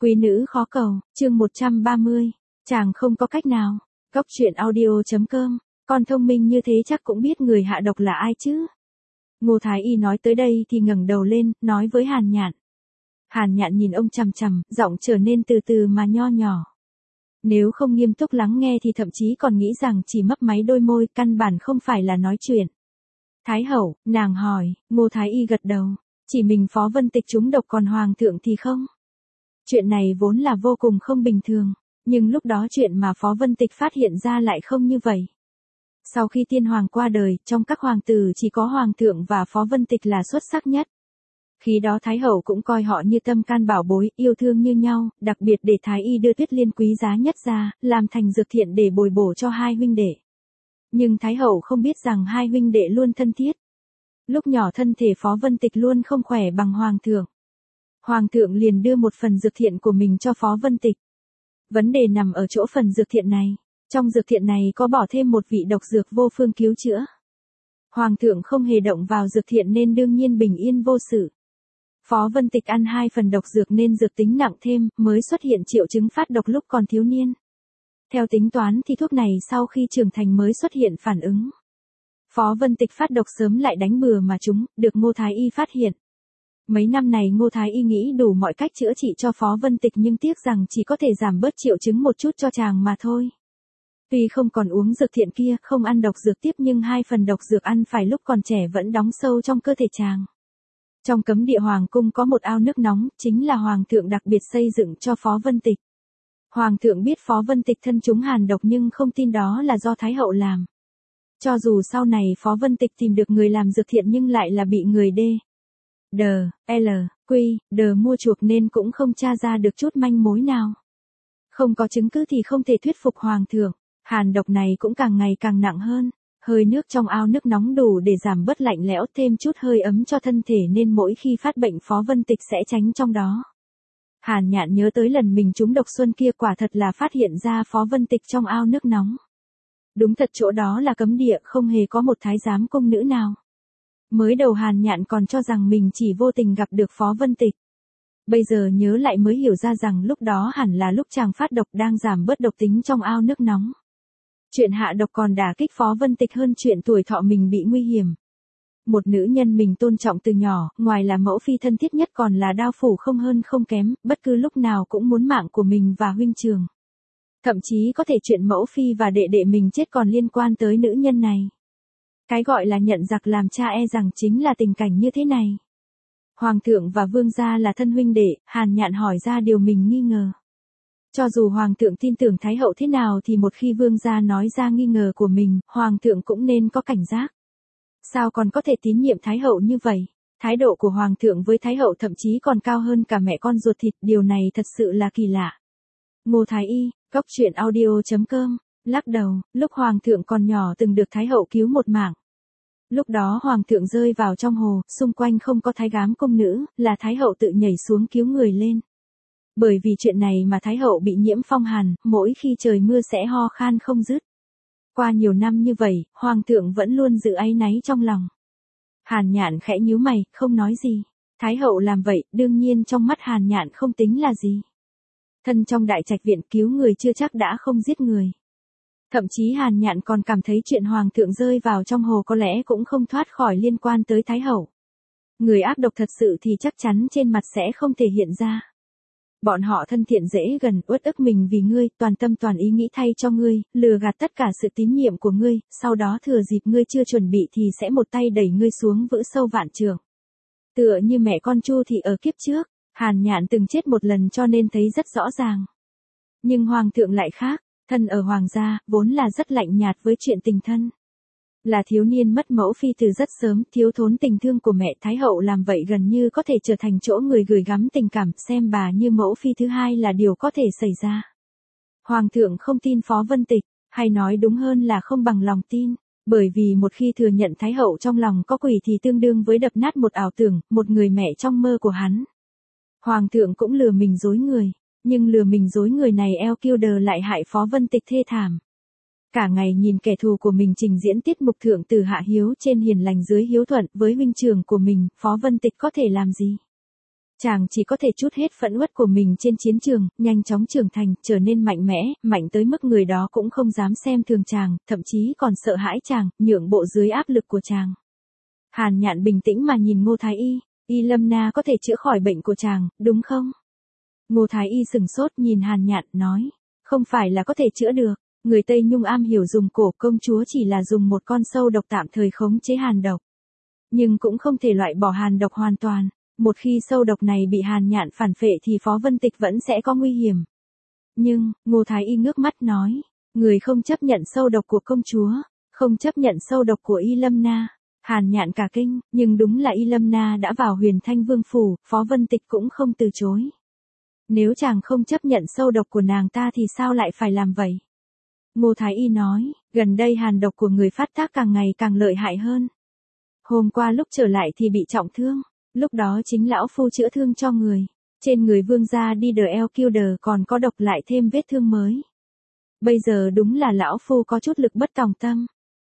Quý nữ khó cầu, chương 130. Chàng không có cách nào. Góc truyện audio.com. Con thông minh như thế chắc cũng biết người hạ độc là ai chứ. Ngô Thái Y nói tới đây thì ngẩng đầu lên, nói với Hàn Nhạn. Hàn Nhạn nhìn ông chằm chằm, giọng trở nên từ từ mà nho nhỏ. Nếu không nghiêm túc lắng nghe thì thậm chí còn nghĩ rằng chỉ mấp máy đôi môi, căn bản không phải là nói chuyện. Thái hậu, nàng hỏi. Ngô Thái Y gật đầu. Chỉ mình Phó Vân Tịch trúng độc, còn hoàng thượng thì không. Chuyện này vốn là vô cùng không bình thường, nhưng lúc đó chuyện mà Phó Vân Tịch phát hiện ra lại không như vậy. Sau khi tiên hoàng qua đời, trong các hoàng tử chỉ có hoàng thượng và Phó Vân Tịch là xuất sắc nhất. Khi đó Thái hậu cũng coi họ như tâm can bảo bối, yêu thương như nhau, đặc biệt để Thái y đưa Tuyết Liên quý giá nhất ra, làm thành dược thiện để bồi bổ cho hai huynh đệ. Nhưng Thái hậu không biết rằng hai huynh đệ luôn thân thiết. Lúc nhỏ thân thể Phó Vân Tịch luôn không khỏe bằng hoàng thượng. Hoàng thượng liền đưa một phần dược thiện của mình cho Phó Vân Tịch. Vấn đề nằm ở chỗ phần dược thiện này. Trong dược thiện này có bỏ thêm một vị độc dược vô phương cứu chữa. Hoàng thượng không hề động vào dược thiện nên đương nhiên bình yên vô sự. Phó Vân Tịch ăn 2 phần độc dược nên dược tính nặng thêm, mới xuất hiện triệu chứng phát độc lúc còn thiếu niên. Theo tính toán thì thuốc này sau khi trưởng thành mới xuất hiện phản ứng. Phó Vân Tịch phát độc sớm lại đánh bừa mà trúng, được Ngô Thái Y phát hiện. Mấy năm này Ngô Thái Y nghĩ đủ mọi cách chữa trị cho Phó Vân Tịch nhưng tiếc rằng chỉ có thể giảm bớt triệu chứng một chút cho chàng mà thôi. Tuy không còn uống dược thiện kia, không ăn độc dược tiếp nhưng 2 phần độc dược ăn phải lúc còn trẻ vẫn đóng sâu trong cơ thể chàng. Trong cấm địa hoàng cung có một ao nước nóng, chính là hoàng thượng đặc biệt xây dựng cho Phó Vân Tịch. Hoàng thượng biết Phó Vân Tịch thân trúng hàn độc nhưng không tin đó là do Thái hậu làm. Cho dù sau này Phó Vân Tịch tìm được người làm dược thiện nhưng lại là bị người mua chuộc nên cũng không tra ra được chút manh mối nào. Không có chứng cứ thì không thể thuyết phục hoàng thượng. Hàn độc này cũng càng ngày càng nặng hơn. Hơi nước trong ao nước nóng đủ để giảm bớt lạnh lẽo, thêm chút hơi ấm cho thân thể nên mỗi khi phát bệnh Phó Vân Tịch sẽ tránh trong đó. Hàn Nhạn nhớ tới lần mình trúng độc xuân kia, quả thật là phát hiện ra Phó Vân Tịch trong ao nước nóng. Đúng thật chỗ đó là cấm địa, không hề có một thái giám cung nữ nào. Mới đầu Hàn Nhạn còn cho rằng mình chỉ vô tình gặp được Phó Vân Tịch. Bây giờ nhớ lại mới hiểu ra rằng lúc đó hẳn là lúc chàng phát độc đang giảm bớt độc tính trong ao nước nóng. Chuyện hạ độc còn đả kích Phó Vân Tịch hơn chuyện tuổi thọ mình bị nguy hiểm. Một nữ nhân mình tôn trọng từ nhỏ, ngoài là mẫu phi thân thiết nhất còn là đao phủ không hơn không kém, bất cứ lúc nào cũng muốn mạng của mình và huynh trường. Thậm chí có thể chuyện mẫu phi và đệ đệ mình chết còn liên quan tới nữ nhân này. Cái gọi là nhận giặc làm cha e rằng chính là tình cảnh như thế này. Hoàng thượng và vương gia là thân huynh đệ, Hàn Nhạn hỏi ra điều mình nghi ngờ. Cho dù hoàng thượng tin tưởng Thái hậu thế nào thì một khi vương gia nói ra nghi ngờ của mình, hoàng thượng cũng nên có cảnh giác. Sao còn có thể tín nhiệm Thái hậu như vậy? Thái độ của hoàng thượng với Thái hậu thậm chí còn cao hơn cả mẹ con ruột thịt, điều này thật sự là kỳ lạ. Ngô Thái Y, góc truyện audio.com, lắc đầu, lúc hoàng thượng còn nhỏ từng được Thái hậu cứu một mạng. Lúc đó hoàng thượng rơi vào trong hồ, xung quanh không có thái giám cung nữ, là Thái hậu tự nhảy xuống cứu người lên. Bởi vì chuyện này mà Thái hậu bị nhiễm phong hàn, mỗi khi trời mưa sẽ ho khan không dứt. Qua nhiều năm như vậy, hoàng thượng vẫn luôn giữ áy náy trong lòng. Hàn Nhạn khẽ nhíu mày, không nói gì. Thái hậu làm vậy, đương nhiên trong mắt Hàn Nhạn không tính là gì. Thân trong đại trạch viện cứu người chưa chắc đã không giết người. Thậm chí Hàn Nhạn còn cảm thấy chuyện hoàng thượng rơi vào trong hồ có lẽ cũng không thoát khỏi liên quan tới Thái hậu. Người ác độc thật sự thì chắc chắn trên mặt sẽ không thể hiện ra. Bọn họ thân thiện dễ gần, uất ức mình vì ngươi, toàn tâm toàn ý nghĩ thay cho ngươi, lừa gạt tất cả sự tín nhiệm của ngươi, sau đó thừa dịp ngươi chưa chuẩn bị thì sẽ một tay đẩy ngươi xuống vực sâu vạn trượng. Tựa như mẹ con Chu Thị ở kiếp trước, Hàn Nhạn từng chết một lần cho nên thấy rất rõ ràng. Nhưng hoàng thượng lại khác, thân ở hoàng gia, vốn là rất lạnh nhạt với chuyện tình thân. Là thiếu niên mất mẫu phi từ rất sớm, thiếu thốn tình thương của mẹ, Thái hậu làm vậy gần như có thể trở thành chỗ người gửi gắm tình cảm, xem bà như mẫu phi thứ hai là điều có thể xảy ra. Hoàng thượng không tin Phó Vân Tịch, hay nói đúng hơn là không bằng lòng tin, bởi vì một khi thừa nhận Thái hậu trong lòng có quỷ thì tương đương với đập nát một ảo tưởng, một người mẹ trong mơ của hắn. Hoàng thượng cũng lừa mình dối người, nhưng lừa mình dối người này eo kiêu đờ lại hại Phó Vân Tịch thê thảm. Cả ngày nhìn kẻ thù của mình trình diễn tiết mục thượng từ hạ hiếu trên hiền lành dưới hiếu thuận với huynh trưởng của mình, Phó Vân Tịch có thể làm gì? Chàng chỉ có thể trút hết phẫn uất của mình trên chiến trường, nhanh chóng trưởng thành, trở nên mạnh mẽ, mạnh tới mức người đó cũng không dám xem thường chàng, thậm chí còn sợ hãi chàng, nhượng bộ dưới áp lực của chàng. Hàn Nhạn bình tĩnh mà nhìn Ngô Thái Y, Y Lâm Na có thể chữa khỏi bệnh của chàng, đúng không? Ngô Thái Y sừng sốt nhìn Hàn Nhạn, nói, không phải là có thể chữa được, người Tây Nhung am hiểu dùng cổ công chúa chỉ là dùng một con sâu độc tạm thời khống chế hàn độc. Nhưng cũng không thể loại bỏ hàn độc hoàn toàn. Một khi sâu độc này bị Hàn Nhạn phản phệ thì Phó Vân Tịch vẫn sẽ có nguy hiểm. Nhưng, Ngô Thái Y ngước mắt nói, người không chấp nhận sâu độc của công chúa, không chấp nhận sâu độc của Y Lâm Na. Hàn Nhạn cả kinh, nhưng đúng là Y Lâm Na đã vào Huyền Thanh Vương phủ, Phó Vân Tịch cũng không từ chối. Nếu chàng không chấp nhận sâu độc của nàng ta thì sao lại phải làm vậy? Ngô Thái Y nói, gần đây hàn độc của người phát tác càng ngày càng lợi hại hơn. Hôm qua lúc trở lại thì bị trọng thương. Lúc đó chính lão phu chữa thương cho người. Trên người vương gia đi đờ eo kiêu đờ còn có độc lại thêm vết thương mới. Bây giờ đúng là lão phu có chút lực bất tòng tâm.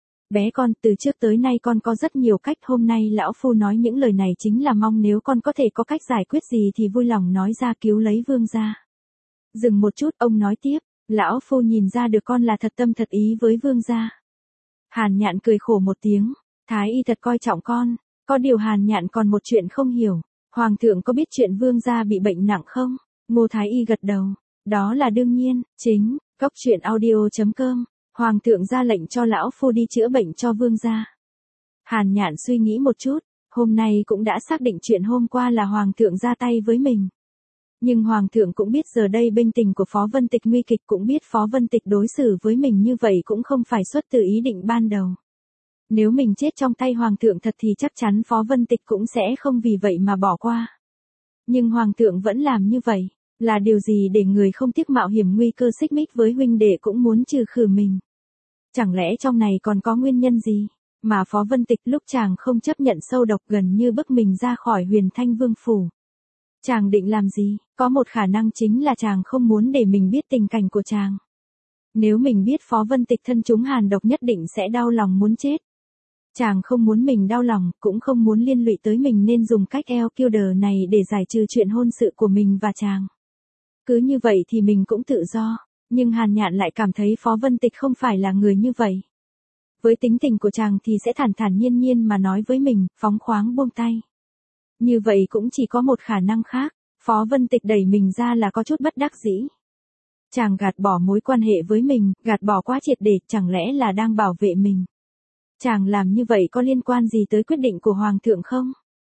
Bé con, từ trước tới nay con có rất nhiều cách, hôm nay lão phu nói những lời này chính là mong nếu con có thể có cách giải quyết gì thì vui lòng nói ra cứu lấy vương gia. Dừng một chút, ông nói tiếp, lão phu nhìn ra được con là thật tâm thật ý với vương gia. Hàn Nhạn cười khổ một tiếng, Thái Y thật coi trọng con. Có điều Hàn Nhạn còn một chuyện không hiểu, Hoàng thượng có biết chuyện vương gia bị bệnh nặng không? Ngô Thái Y gật đầu, đó là đương nhiên, chính, cốc.audio.com, Hoàng thượng ra lệnh cho lão phu đi chữa bệnh cho vương gia. Hàn Nhạn suy nghĩ một chút, hôm nay cũng đã xác định chuyện hôm qua là Hoàng thượng ra tay với mình. Nhưng Hoàng thượng cũng biết giờ đây bệnh tình của Phó Vân Tịch nguy kịch, cũng biết Phó Vân Tịch đối xử với mình như vậy cũng không phải xuất từ ý định ban đầu. Nếu mình chết trong tay Hoàng thượng thật thì chắc chắn Phó Vân Tịch cũng sẽ không vì vậy mà bỏ qua. Nhưng Hoàng thượng vẫn làm như vậy, là điều gì để người không tiếc mạo hiểm nguy cơ xích mích với huynh đệ cũng muốn trừ khử mình? Chẳng lẽ trong này còn có nguyên nhân gì, mà Phó Vân Tịch lúc chàng không chấp nhận sâu độc gần như bức mình ra khỏi Huyền Thanh Vương phủ? Chàng định làm gì? Có một khả năng chính là chàng không muốn để mình biết tình cảnh của chàng. Nếu mình biết Phó Vân Tịch thân chúng hàn độc nhất định sẽ đau lòng muốn chết. Chàng không muốn mình đau lòng, cũng không muốn liên lụy tới mình nên dùng cách eo kiêu đờ này để giải trừ chuyện hôn sự của mình và chàng. Cứ như vậy thì mình cũng tự do, nhưng Hàn Nhạn lại cảm thấy Phó Vân Tịch không phải là người như vậy. Với tính tình của chàng thì sẽ thản thản nhiên nhiên mà nói với mình, phóng khoáng buông tay. Như vậy cũng chỉ có một khả năng khác, Phó Vân Tịch đẩy mình ra là có chút bất đắc dĩ. Chàng gạt bỏ mối quan hệ với mình, gạt bỏ quá triệt để, chẳng lẽ là đang bảo vệ mình. Chàng làm như vậy có liên quan gì tới quyết định của Hoàng thượng không?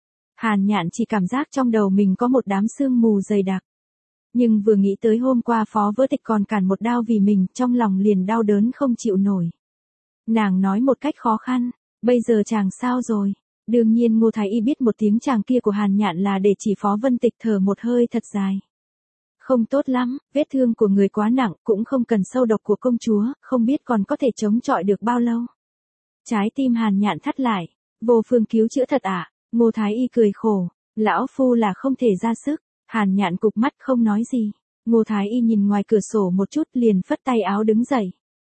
Hàn Nhạn chỉ cảm giác trong đầu mình có một đám sương mù dày đặc. Nhưng vừa nghĩ tới hôm qua Phó Vân Tịch còn cản một đao vì mình, trong lòng liền đau đớn không chịu nổi. Nàng nói một cách khó khăn, bây giờ chàng sao rồi? Đương nhiên Ngô Thái Y biết một tiếng chàng kia của Hàn Nhạn là để chỉ Phó Vân Tịch thở một hơi thật dài. Không tốt lắm, vết thương của người quá nặng, cũng không cần sâu độc của công chúa, không biết còn có thể chống chọi được bao lâu. Trái tim Hàn Nhạn thắt lại, vô phương cứu chữa thật ạ? Ngô Thái Y cười khổ, lão phu là không thể ra sức. Hàn Nhạn cụp mắt không nói gì. Ngô Thái Y nhìn ngoài cửa sổ một chút liền phất tay áo đứng dậy.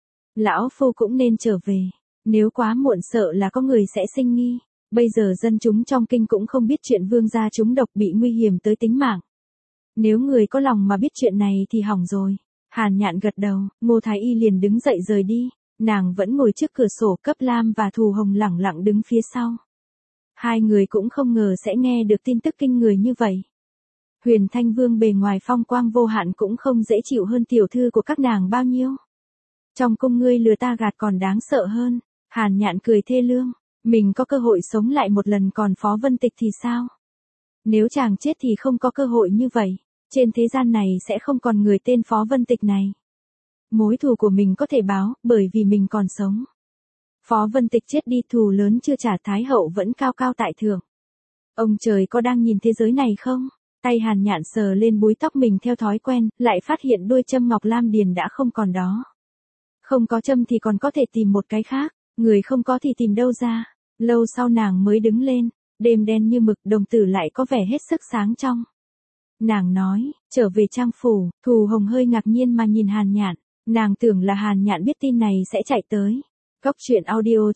Lão phu cũng nên trở về, nếu quá muộn sợ là có người sẽ sinh nghi. Bây giờ dân chúng trong kinh cũng không biết chuyện vương gia trúng độc bị nguy hiểm tới tính mạng. Nếu người có lòng mà biết chuyện này thì hỏng rồi. Hàn Nhạn gật đầu, Ngô Thái Y liền đứng dậy rời đi. Nàng vẫn ngồi trước cửa sổ, Cấp Lam và Thù Hồng lẳng lặng đứng phía sau. Hai người cũng không ngờ sẽ nghe được tin tức kinh người như vậy. Huyền Thanh Vương bề ngoài phong quang vô hạn cũng không dễ chịu hơn tiểu thư của các nàng bao nhiêu. Trong cung ngươi lừa ta gạt còn đáng sợ hơn. Hàn Nhạn cười thê lương. Mình có cơ hội sống lại một lần, còn Phó Vân Tịch thì sao? Nếu chàng chết thì không có cơ hội như vậy. Trên thế gian này sẽ không còn người tên Phó Vân Tịch này. Mối thù của mình có thể báo, bởi vì mình còn sống. Phó Vân Tịch chết đi, thù lớn chưa trả, Thái hậu vẫn cao cao tại thượng. Ông trời có đang nhìn thế giới này không? Tay Hàn Nhạn sờ lên búi tóc mình theo thói quen, lại phát hiện đuôi châm ngọc lam điền đã không còn đó. Không có châm thì còn có thể tìm một cái khác, người không có thì tìm đâu ra. Lâu sau nàng mới đứng lên, đêm đen như mực, đồng tử lại có vẻ hết sức sáng trong. Nàng nói, trở về trang phủ. Thù Hồng hơi ngạc nhiên mà nhìn Hàn Nhạn, nàng tưởng là Hàn Nhạn biết tin này sẽ chạy tới.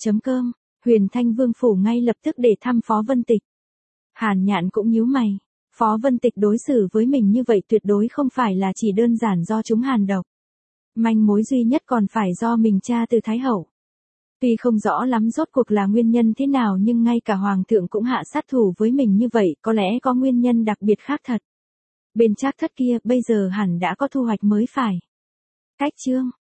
Cốc.audio.com, Huyền Thanh Vương phủ ngay lập tức để thăm Phó Vân Tịch. Hàn Nhạn cũng nhíu mày. Phó Vân Tịch đối xử với mình như vậy tuyệt đối không phải là chỉ đơn giản do chúng hàn độc. Manh mối duy nhất còn phải do mình tra từ Thái Hậu. Tuy không rõ lắm rốt cuộc là nguyên nhân thế nào nhưng ngay cả Hoàng thượng cũng hạ sát thủ với mình như vậy, có lẽ có nguyên nhân đặc biệt khác thật. Bên Trác Thất kia bây giờ hẳn đã có thu hoạch mới phải. Cách chương